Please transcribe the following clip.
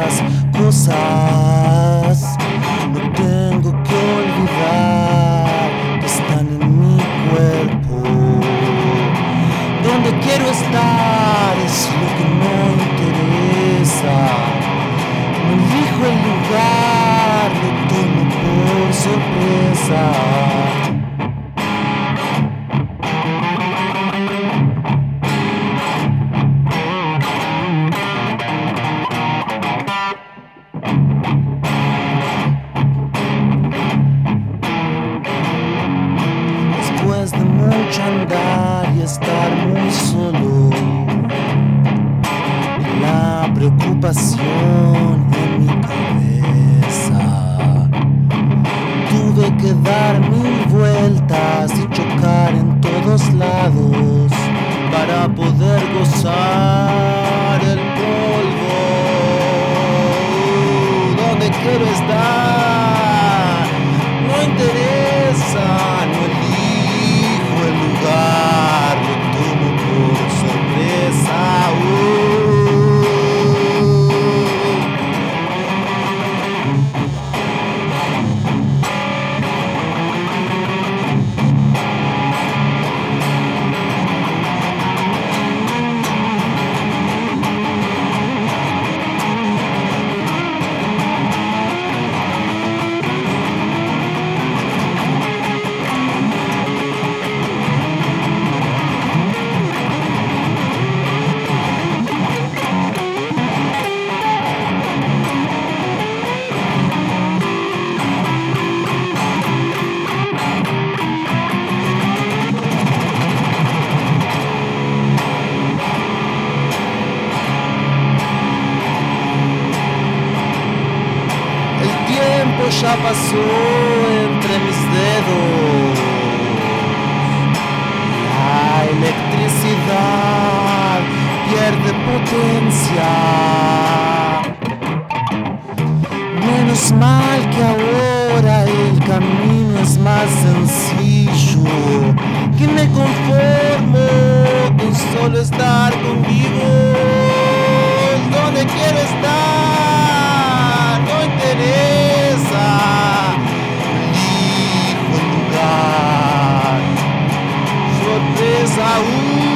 estas cosas. No tengo que olvidar que están en mi cuerpo. Donde quiero estar es lo que no interesa. No elijo el lugar, lo tomo por sorpresa. Después de mucho andar y estar muy solo, la preocupación en mi cabeza, tuve que dar 1000 vueltas y chocar en todos lados para poder gozar el polvo. Donde quiero estar no interesa, no elijo el lugar, lo tomo por sorpresa. Ya pasó entre mis dedos. La electricidad pierde potencia. Menos mal que ahora el camino es más sencillo, que me conformo con solo estar conmigo. Donde quiero estar no interesa, elijo el lugar, sorpresa.